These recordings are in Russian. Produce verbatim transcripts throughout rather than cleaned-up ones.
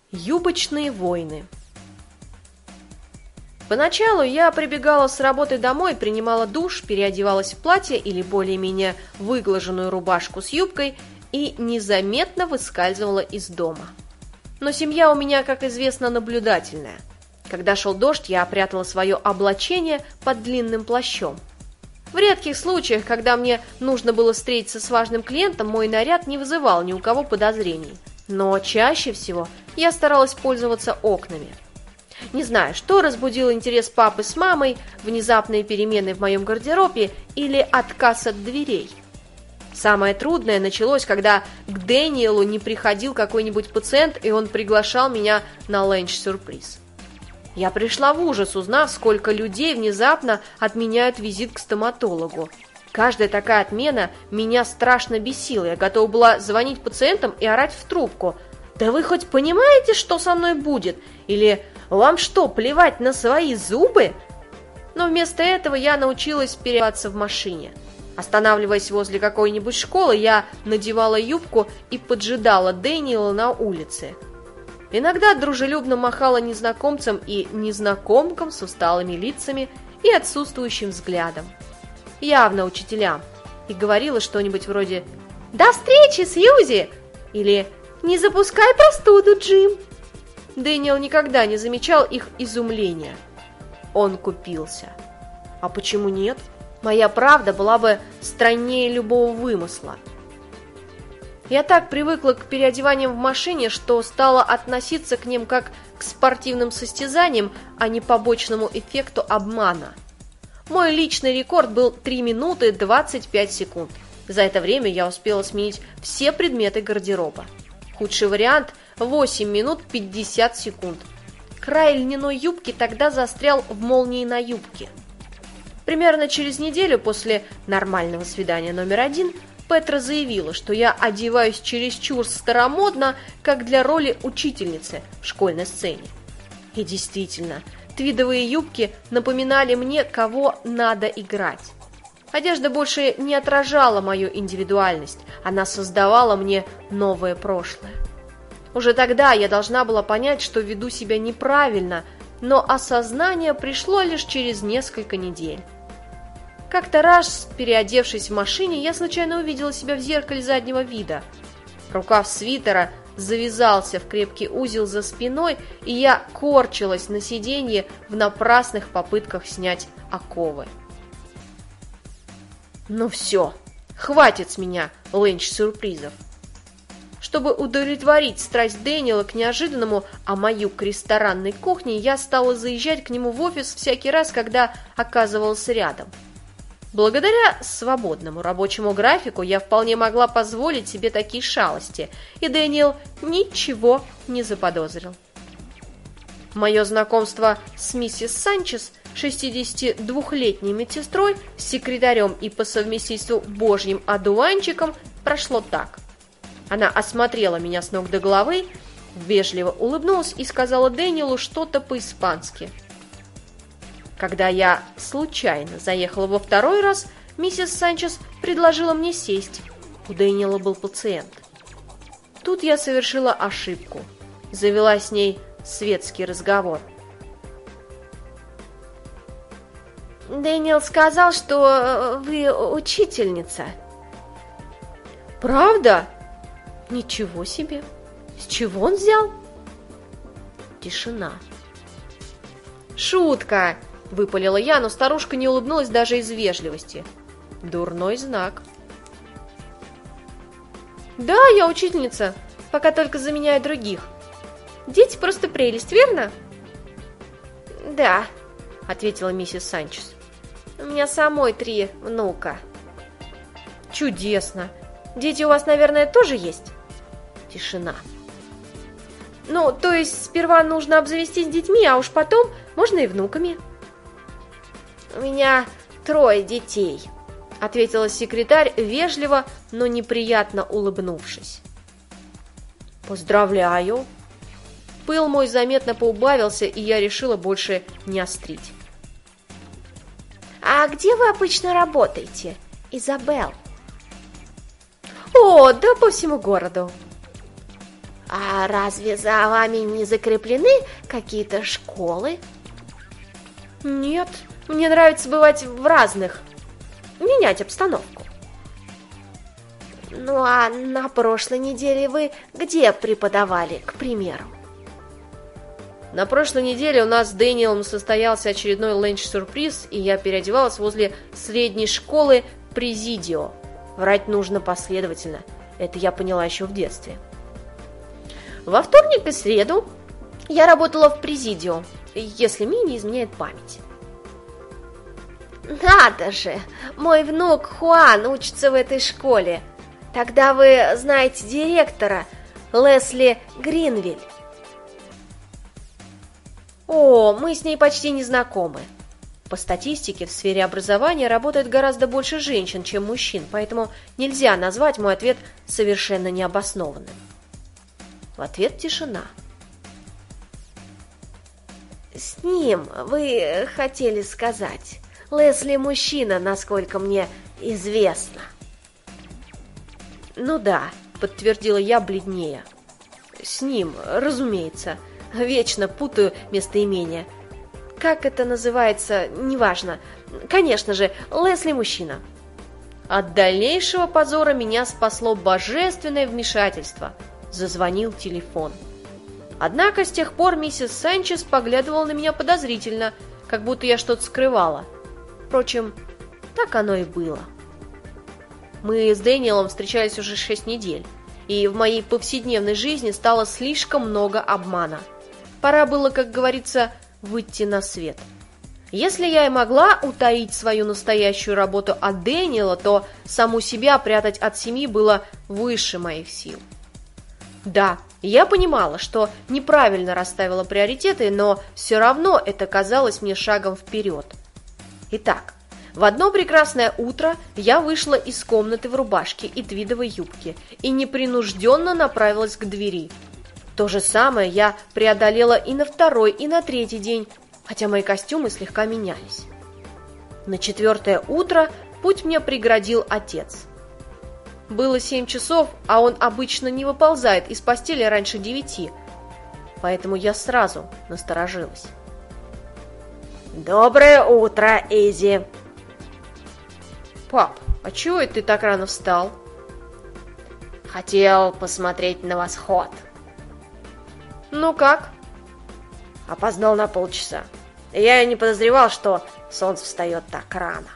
Юбочные войны. Поначалу я прибегала с работы домой, принимала душ, переодевалась в платье или более-менее выглаженную рубашку с юбкой и незаметно выскальзывала из дома. Но семья у меня, как известно, наблюдательная. Когда шел дождь, я прятала свое облачение под длинным плащом. В редких случаях, когда мне нужно было встретиться с важным клиентом, мой наряд не вызывал ни у кого подозрений. Но чаще всего я старалась пользоваться окнами. Не знаю, что разбудило интерес папы с мамой, внезапные перемены в моем гардеробе или отказ от дверей. Самое трудное началось, когда к Дэниелу не приходил какой-нибудь пациент, и он приглашал меня на ленч-сюрприз. Я пришла в ужас, узнав, сколько людей внезапно отменяют визит к стоматологу. Каждая такая отмена меня страшно бесила. Я готова была звонить пациентам и орать в трубку. «Да вы хоть понимаете, что со мной будет? Или вам что, плевать на свои зубы?» Но вместо этого я научилась переодеваться в машине. Останавливаясь возле какой-нибудь школы, я надевала юбку и поджидала Дэниела на улице. Иногда дружелюбно махала незнакомцам и незнакомкам с усталыми лицами и отсутствующим взглядом. Явно учителям, и говорила что-нибудь вроде «До встречи, Сьюзи!» или «Не запускай простуду, Джим!». Дэниел никогда не замечал их изумления. Он купился. А почему нет? Моя правда была бы страннее любого вымысла. Я так привыкла к переодеваниям в машине, что стала относиться к ним как к спортивным состязаниям, а не побочному эффекту обмана. Мой личный рекорд был три минуты двадцать пять секунд. За это время я успела сменить все предметы гардероба. Худший вариант – восемь минут пятьдесят секунд. Край льняной юбки тогда застрял в молнии на юбке. Примерно через неделю после нормального свидания номер один Петра заявила, что я одеваюсь чересчур старомодно, как для роли учительницы в школьной сцене. И действительно, твидовые юбки напоминали мне, кого надо играть. Одежда больше не отражала мою индивидуальность, она создавала мне новое прошлое. Уже тогда я должна была понять, что веду себя неправильно, но осознание пришло лишь через несколько недель. Как-то раз, переодевшись в машине, я случайно увидела себя в зеркале заднего вида. Рукав свитера завязался в крепкий узел за спиной, и я корчилась на сиденье в напрасных попытках снять оковы. Ну все, хватит с меня ленч-сюрпризов. Чтобы удовлетворить страсть Дэниела к неожиданному омаю к ресторанной кухне, я стала заезжать к нему в офис всякий раз, когда оказывалась рядом. Благодаря свободному рабочему графику я вполне могла позволить себе такие шалости, и Дэниел ничего не заподозрил. Мое знакомство с миссис Санчес, шестидесятидвухлетней медсестрой, с секретарем и по совместительству божьим одуванчиком, прошло так. Она осмотрела меня с ног до головы, вежливо улыбнулась и сказала Дэниелу что-то по-испански. Когда я случайно заехала во второй раз, миссис Санчес предложила мне сесть. У Дэниела был пациент. Тут я совершила ошибку. Завела с ней светский разговор. «Дэниел сказал, что вы учительница». «Правда? Ничего себе! С чего он взял?» Тишина. «Шутка!» — выпалила я, но старушка не улыбнулась даже из вежливости. Дурной знак. «Да, я учительница, пока только заменяю других. Дети просто прелесть, верно?» «Да», — ответила миссис Санчес. «У меня самой три внука». «Чудесно! Дети у вас, наверное, тоже есть?» Тишина. «Ну, то есть сперва нужно обзавестись детьми, а уж потом можно и внуками». «У меня трое детей», — ответила секретарь вежливо, но неприятно улыбнувшись. «Поздравляю!» Пыл мой заметно поубавился, и я решила больше не острить. «А где вы обычно работаете, Изабелл?» «О, да по всему городу». А разве за вами не закреплены какие-то школы? Нет, мне нравится бывать в разных, менять обстановку. Ну а на прошлой неделе вы где преподавали, к примеру? На прошлой неделе у нас с Дэниелом состоялся очередной ленч-сюрприз, и я переодевалась возле средней школы Президио. Врать нужно последовательно, это я поняла еще в детстве. Во вторник и среду я работала в Президио, если мне не изменяет память. Надо же, мой внук Хуан учится в этой школе. Тогда вы знаете директора, Лесли Гринвиль. О, мы с ней почти не знакомы. По статистике, в сфере образования работает гораздо больше женщин, чем мужчин, поэтому нельзя назвать мой ответ совершенно необоснованным. В ответ тишина. С ним, вы хотели сказать. Лесли мужчина, насколько мне известно. Ну да, подтвердила я бледнее. С ним, разумеется. Вечно путаю местоимения. Как это называется, неважно. Конечно же, Лесли мужчина. От дальнейшего позора меня спасло божественное вмешательство. Зазвонил телефон. Однако с тех пор миссис Санчес поглядывала на меня подозрительно, как будто я что-то скрывала. Впрочем, так оно и было. Мы с Дэниелом встречались уже шесть недель, и в моей повседневной жизни стало слишком много обмана. Пора было, как говорится, выйти на свет. Если я и могла утаить свою настоящую работу от Дэниела, то саму себя прятать от семьи было выше моих сил. Да, я понимала, что неправильно расставила приоритеты, но все равно это казалось мне шагом вперед. Итак, в одно прекрасное утро я вышла из комнаты в рубашке и твидовой юбке и непринужденно направилась к двери. То же самое я преодолела и на второй, и на третий день, хотя мои костюмы слегка менялись. На четвертое утро путь мне преградил отец. Было семь часов, а он обычно не выползает из постели раньше девяти, поэтому я сразу насторожилась. «Доброе утро, Изи!» «Пап, а чего это ты так рано встал?» «Хотел посмотреть на восход». «Ну как?» «Опоздал на полчаса. Я и не подозревал, что солнце встает так рано».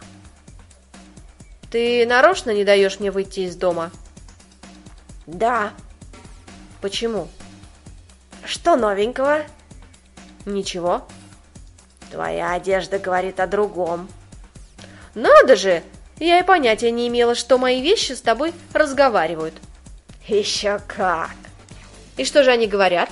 «Ты нарочно не даешь мне выйти из дома?» «Да». «Почему?» «Что новенького?» «Ничего». «Твоя одежда говорит о другом». «Надо же! Я и понятия не имела, что мои вещи с тобой разговаривают». «Еще как!» «И что же они говорят?»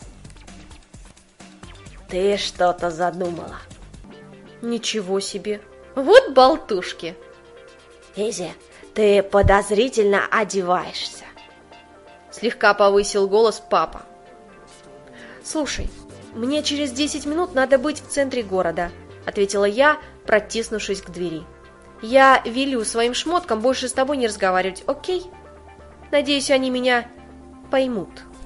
«Ты что-то задумала». «Ничего себе! Вот болтушки!» «Изи, ты подозрительно одеваешься», — слегка повысил голос папа. «Слушай, мне через десять минут надо быть в центре города», — ответила я, протиснувшись к двери. «Я велю своим шмоткам больше с тобой не разговаривать, окей? Надеюсь, они меня поймут».